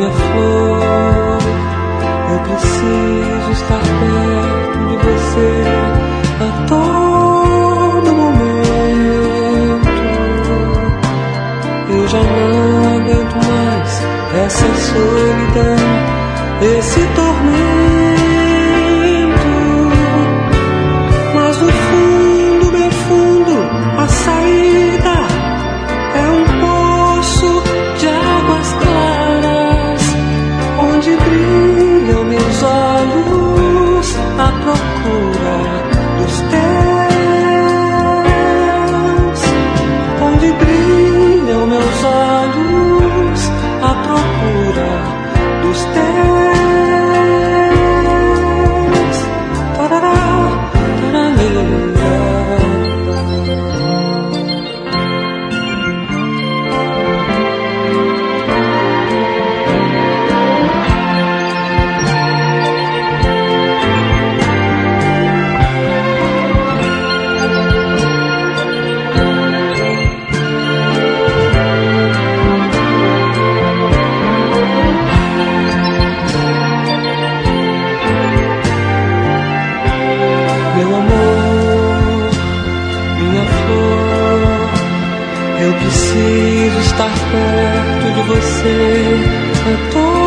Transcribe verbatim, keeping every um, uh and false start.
minha flor, eu preciso estar perto de você a todo momento. Eu já não aguento mais essa solidão, esse tormento. Mas no fundo, bem fundo, a saída é um poço de águas claras, onde brilham meus olhos à procura dos teus, onde brilham meus olhos à procura dos teus. Tarará, taraninha. Meu amor, minha flor, eu preciso estar perto de você a todo